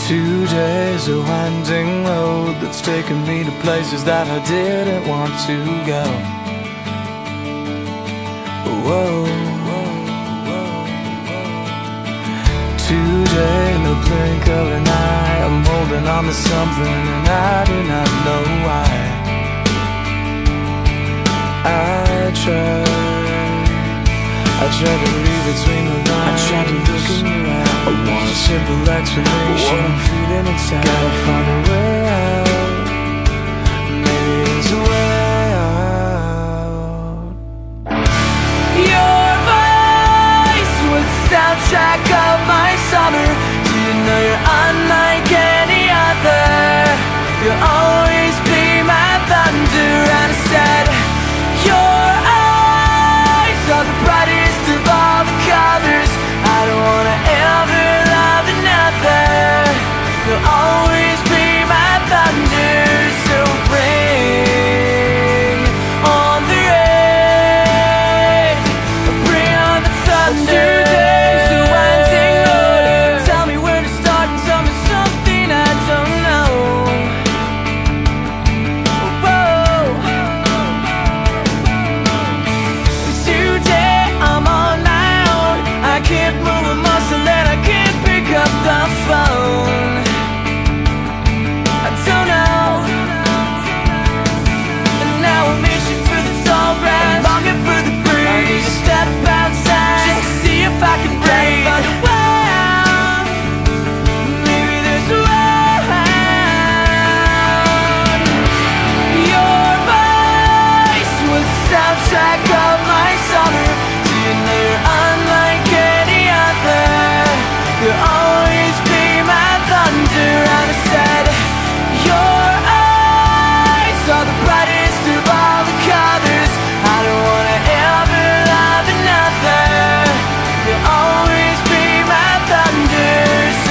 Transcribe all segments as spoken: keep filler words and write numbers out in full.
Two days a winding road that's taken me to places that I didn't want to go. Whoa, whoa, whoa, whoa. Today, in the blink of an eye, I'm holding on to something and I do not know why. I tried, I tried to read between the lines, I tried to look in your eyes. I want a simple explanation, what I'm feeling inside. Gotta find a way out, maybe there's a way out. Your voice was the soundtrack of my summer. Do you know you're unlike any other? You'll always be my thunder. And I said, your eyes are the brightest of all the colors. I don't wanna ever love another. You'll always be my thunder. So bring on the rain, bring on the thunder. The winding road, tell me where to start and tell me something I don't know. Whoa. Today I'm on my own. I can't move a muscle and I can't pick up the phone. I don't know. And now I'm itching for the tall grass, longing for the breeze. I need to step outside just to see if I can breathe. Find a way out, maybe there's a way out. Your voice was the soundtrack of my summer. Do you know you're unlike any other? You'll always be my thunder. And I said, your eyes are the brightest of all the colors. I don't wanna ever love another. You'll always be my thunder. So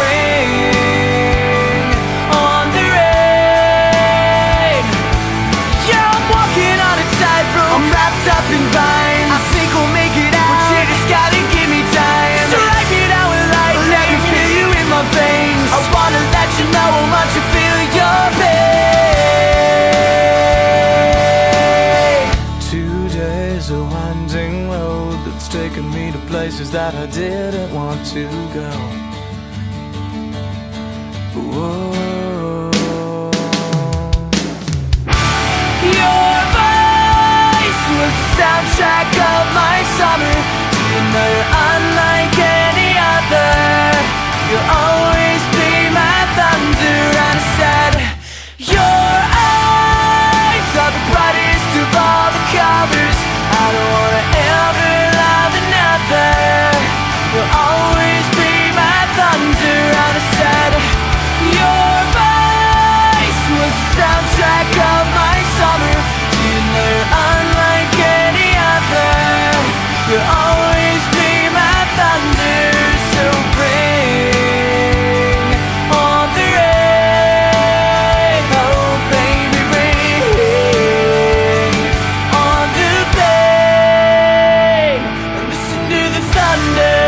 bring on the rain. Yeah, I'm walking on a tightrope, I'm wrapped up in vines. I think we'll make it out, but you just gotta give me time. Strike it out with light, let me feel you in my veins. I wanna let you know how much I feel your pain. Two days a winding road that's taken me to places that I didn't want to go. Whoa. Your voice was the soundtrack of my summer. Do you know you're unlike any other? You'll always be my thunder. And I said, your eyes are the brightest of all the colors. I don't wanna ever love another. You'll always be my thunder. And I said, your voice was the soundtrack of my summer. Do you know you're unlike any other? You'll always be my thunder. So bring on the rain. Oh baby, bring on the pain. And listen to the thunder.